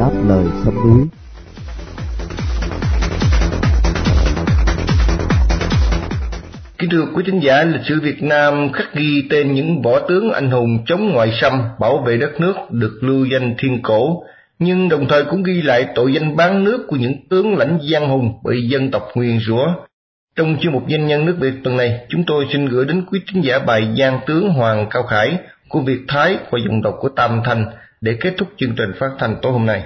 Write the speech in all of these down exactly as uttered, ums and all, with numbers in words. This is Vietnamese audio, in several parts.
đáp lời sông núi. Kính thưa quý thính giả, lịch sử Việt Nam khắc ghi tên những võ tướng anh hùng chống ngoại xâm, bảo vệ đất nước được lưu danh thiên cổ, nhưng đồng thời cũng ghi lại tội danh bán nước của những tướng lãnh gian hùng bị dân tộc nguyền rủa. Trong chuyên mục Danh nhân nước Việt tuần này, chúng tôi xin gửi đến quý thính giả bài Giang tướng Hoàng Cao Khải của Việt Thái qua giọng đọc của Tam Thanh để kết thúc chương trình phát thanh tối hôm nay.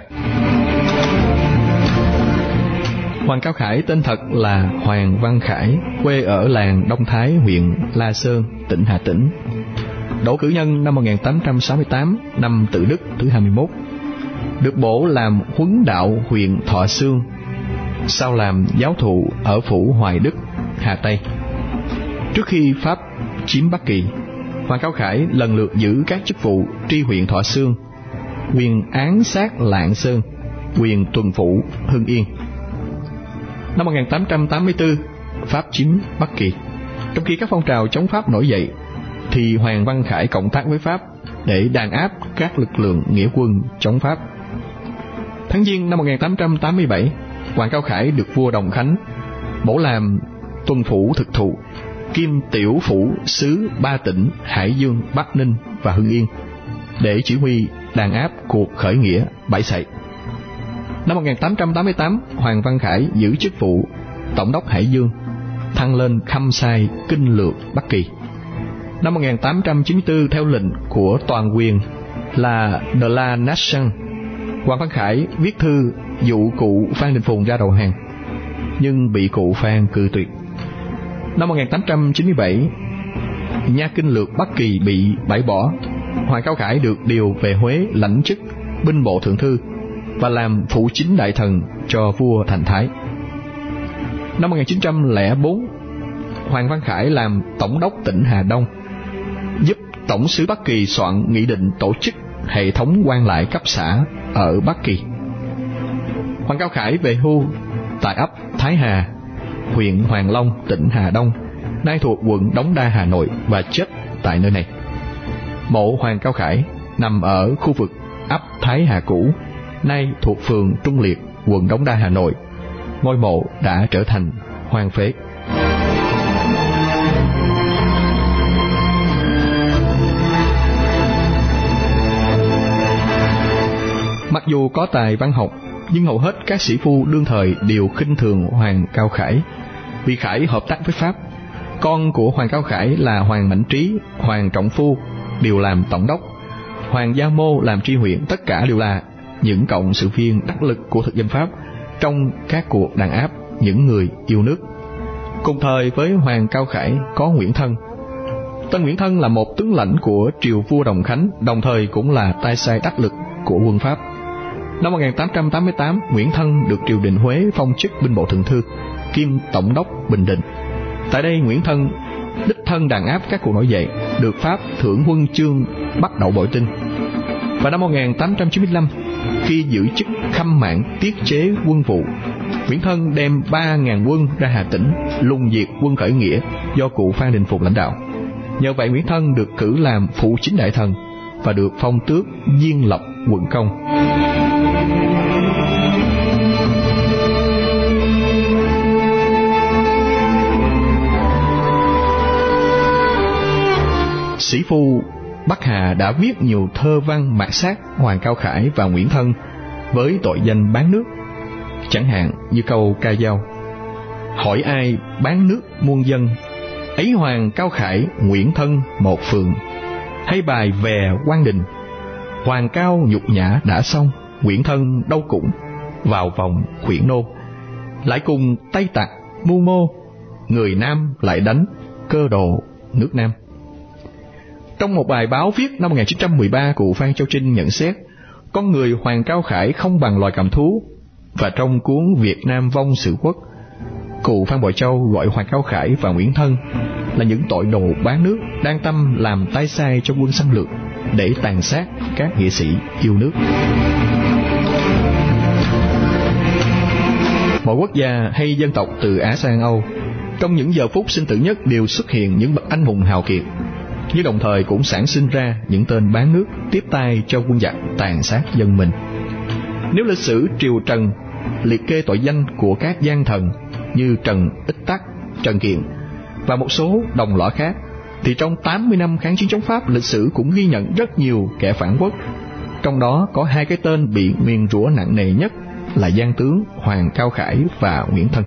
Hoàng Cao Khải tên thật là Hoàng Văn Khải, quê ở làng Đông Thái, huyện La Sơn, tỉnh Hà Tĩnh. Đỗ cử nhân năm một nghìn tám trăm sáu mươi tám, năm Tự Đức thứ hai mươi mốt. Được bổ làm huấn đạo huyện Thọ Xương, sau làm giáo thụ ở phủ Hoài Đức, Hà Tây. Trước khi Pháp chiếm Bắc Kỳ, Hoàng Cao Khải lần lượt giữ các chức vụ tri huyện Thọ Xương, quyền án sát Lạng Sơn, quyền tuần phủ Hưng Yên. Năm một nghìn tám trăm tám mươi tư, Pháp chiếm Bắc Kỳ. Trong khi các phong trào chống Pháp nổi dậy, thì Hoàng Văn Khải cộng tác với Pháp để đàn áp các lực lượng nghĩa quân chống Pháp. Tháng Giêng năm một nghìn tám trăm tám mươi bảy, Hoàng Cao Khải được vua Đồng Khánh bổ làm tuần phủ thực thụ, kiêm tiểu phủ sứ ba tỉnh Hải Dương, Bắc Ninh và Hưng Yên, để chỉ huy đàn áp cuộc khởi nghĩa Bảy Sậy. Năm một nghìn tám trăm tám mươi tám, Hoàng Văn Khải giữ chức vụ tổng đốc Hải Dương, thăng lên khâm sai kinh lược Bắc Kỳ. Năm một nghìn tám trăm chín mươi tư, theo lệnh của toàn quyền là De la Nation, Hoàng Văn Khải viết thư dụ cụ Phan Đình Phùng ra đầu hàng, nhưng bị cụ Phan cự tuyệt. Năm một nghìn tám trăm chín mươi bảy, nha kinh lược Bắc Kỳ bị bãi bỏ. Hoàng Cao Khải được điều về Huế lãnh chức binh bộ thượng thư và làm phụ chính đại thần cho vua Thành Thái. Năm một nghìn chín trăm lẻ bốn, Hoàng Văn Khải làm tổng đốc tỉnh Hà Đông, giúp tổng sứ Bắc Kỳ soạn nghị định tổ chức hệ thống quan lại cấp xã ở Bắc Kỳ. Hoàng Cao Khải về hưu tại ấp Thái Hà, huyện Hoàng Long, tỉnh Hà Đông, nay thuộc quận Đống Đa, Hà Nội, và chết tại nơi này. Mộ Hoàng Cao Khải nằm ở khu vực ấp Thái Hà cũ, nay thuộc phường Trung Liệt, quận Đống Đa, Hà Nội. Ngôi mộ đã trở thành hoang phế. Mặc dù có tài văn học, nhưng hầu hết các sĩ phu đương thời đều khinh thường Hoàng Cao Khải, vì Khải hợp tác với Pháp. Con của Hoàng Cao Khải là Hoàng Mạnh Trí, Hoàng Trọng Phu đều làm tổng đốc, Hoàng Gia Mô làm tri huyện, tất cả đều là những cộng sự viên đắc lực của thực dân Pháp trong các cuộc đàn áp những người yêu nước. Cùng thời với Hoàng Cao Khải có Nguyễn Thân. Tân Nguyễn Thân là một tướng lãnh của triều vua Đồng Khánh, đồng thời cũng là tay sai đắc lực của quân Pháp. Năm một nghìn tám trăm tám mươi tám, Nguyễn Thân được triều đình Huế phong chức binh bộ thượng thư, kiêm tổng đốc Bình Định. Tại đây, Nguyễn Thân đích thân đàn áp các cuộc nổi dậy, được Pháp thưởng huân chương Bắc Đậu Bội Tinh. Và năm một nghìn tám trăm chín mươi lăm, khi giữ chức khâm mãn tiết chế quân vụ, Nguyễn Thân đem ba nghìn quân ra Hà Tĩnh lùng diệt quân khởi nghĩa do cụ Phan Đình Phùng lãnh đạo. Nhờ vậy, Nguyễn Thân được cử làm phụ chính đại thần và được phong tước Diên Lộc quận công. Sĩ phu Bắc Hà đã viết nhiều thơ văn mạt sát Hoàng Cao Khải và Nguyễn Thân với tội danh bán nước. Chẳng hạn như câu ca dao: hỏi ai bán nước muôn dân, ấy Hoàng Cao Khải Nguyễn Thân một phường, hay bài về Quang Đình, Hoàng Cao nhục nhã đã xong, Nguyễn Thân đâu cũng vào vòng khuyển nô, lại cùng Tây Tặc mưu mô, người Nam lại đánh cơ đồ nước Nam. Trong một bài báo viết năm một nghìn chín trăm mười ba, cụ Phan Châu Trinh nhận xét con người Hoàng Cao Khải không bằng loài cầm thú. Và trong cuốn Việt Nam Vong Sử Quốc, cụ Phan Bội Châu gọi Hoàng Cao Khải và Nguyễn Thân là những tội đồ bán nước, đang tâm làm tay sai cho quân xâm lược để tàn sát các nghĩa sĩ yêu nước. Mọi quốc gia hay dân tộc từ Á sang Âu, trong những giờ phút sinh tử nhất đều xuất hiện những bậc anh hùng hào kiệt, nhưng đồng thời cũng sản sinh ra những tên bán nước tiếp tay cho quân giặc tàn sát dân mình. Nếu lịch sử triều Trần liệt kê tội danh của các gian thần như Trần Ích Tắc, Trần Kiện và một số đồng lõa khác, thì trong tám mươi năm kháng chiến chống Pháp, lịch sử cũng ghi nhận rất nhiều kẻ phản quốc. Trong đó có hai cái tên bị nguyền rủa nặng nề nhất là gian tướng Hoàng Cao Khải và Nguyễn Thân.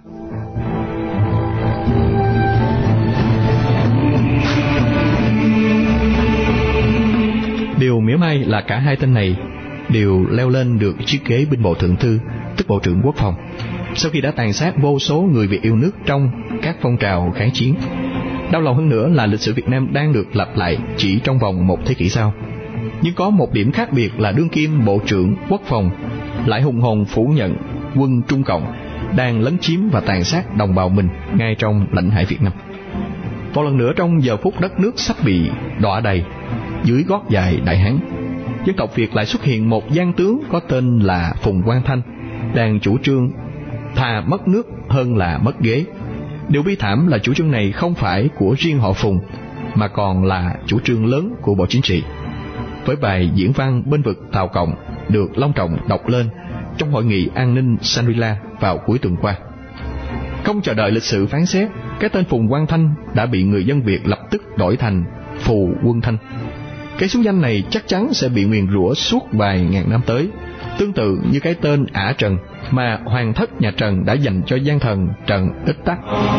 Điều mỉa mai là cả hai tên này đều leo lên được chiếc ghế binh bộ thượng thư, tức bộ trưởng quốc phòng, sau khi đã tàn sát vô số người Việt yêu nước trong các phong trào kháng chiến. Đau lòng hơn nữa là lịch sử Việt Nam đang được lặp lại chỉ trong vòng một thế kỷ sau. Nhưng có một điểm khác biệt là đương kim bộ trưởng quốc phòng lại hùng hồn phủ nhận quân Trung Cộng đang lấn chiếm và tàn sát đồng bào mình ngay trong lãnh hải Việt Nam. Một lần nữa, trong giờ phút đất nước sắp bị đọa đầy dưới gót dài Đại Hán, dân tộc Việt lại xuất hiện một gian tướng có tên là Phùng Quang Thanh, đang chủ trương thà mất nước hơn là mất ghế. Điều bi thảm là chủ trương này không phải của riêng họ Phùng, mà còn là chủ trương lớn của Bộ Chính trị. Với bài diễn văn bên vực Tào Cộng được long trọng đọc lên trong hội nghị an ninh Shangri-La vào cuối tuần qua. Không chờ đợi lịch sử phán xét, cái tên Phùng Quang Thanh đã bị người dân Việt lập tức đổi thành Phù Quân Thanh. Cái xú danh này chắc chắn sẽ bị nguyền rủa suốt vài ngàn năm tới, tương tự như cái tên Ả Trần mà hoàng thất nhà Trần đã dành cho gian thần Trần Ích Tắc.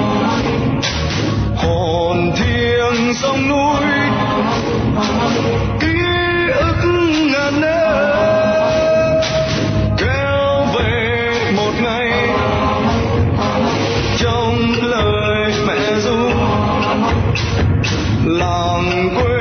Hồn thiêng sông núi, ký ức ngàn năm kéo về một ngày, trong lời mẹ ru làng quê.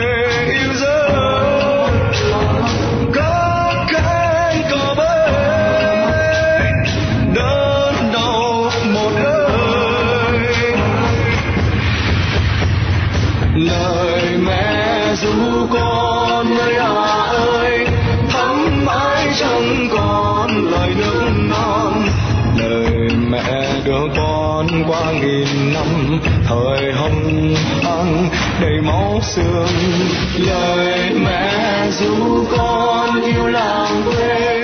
Đưa con qua nghìn năm thời hồng hăng đầy máu xương, lời mẹ ru con yêu làng quê.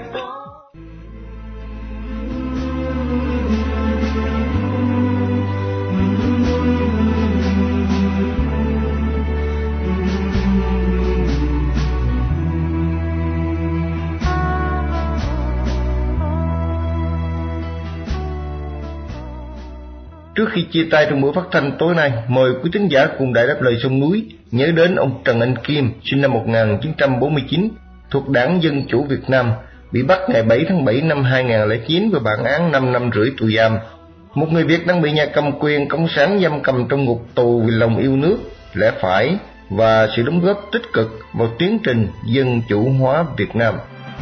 Trước khi chia tay trong buổi phát thanh tối nay, mời quý thính giả cùng Đài Đáp Lời Sông Núi nhớ đến ông Trần Anh Kim, sinh năm một nghìn chín trăm bốn mươi chín, thuộc Đảng Dân Chủ Việt Nam, bị bắt ngày bảy tháng bảy năm hai nghìn không trăm lẻ chín với bản án năm năm rưỡi tù giam. Một người Việt đang bị nhà cầm quyền Cộng sản giam cầm trong ngục tù vì lòng yêu nước, lẽ phải và sự đóng góp tích cực vào tiến trình dân chủ hóa Việt Nam.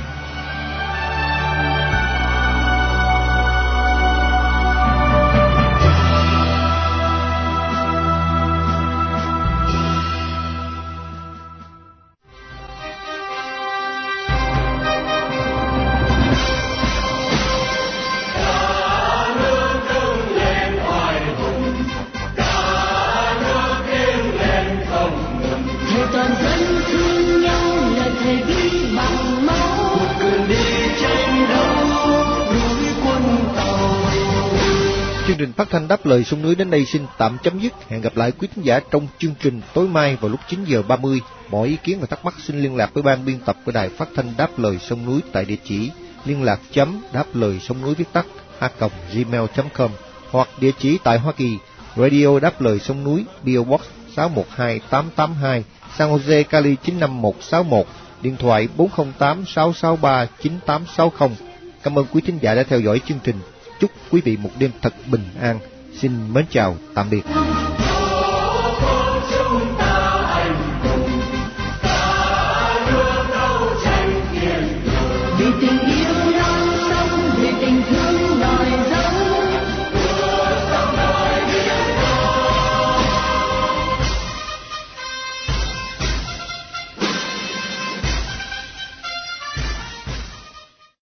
Chương trình phát thanh Đáp Lời Sông Núi đến đây xin tạm chấm dứt. Hẹn gặp lại quý khán giả trong chương trình tối mai vào lúc chín giờ ba mươi. Mọi ý kiến và thắc mắc xin liên lạc với ban biên tập của Đài Phát thanh Đáp Lời Sông Núi tại địa chỉ liên lạc chấm đáp lời sông núi viết tắt a còng gmail chấm com hoặc địa chỉ tại Hoa Kỳ, Radio Đáp Lời Sông Núi, pê ô Box sáu một hai tám tám hai, San Jose, Cali chín năm một sáu một, điện thoại bốn không tám sáu sáu ba chín tám sáu không. Cảm ơn quý thính giả đã theo dõi chương trình. Chúc quý vị một đêm thật bình an. Xin mến chào, tạm biệt.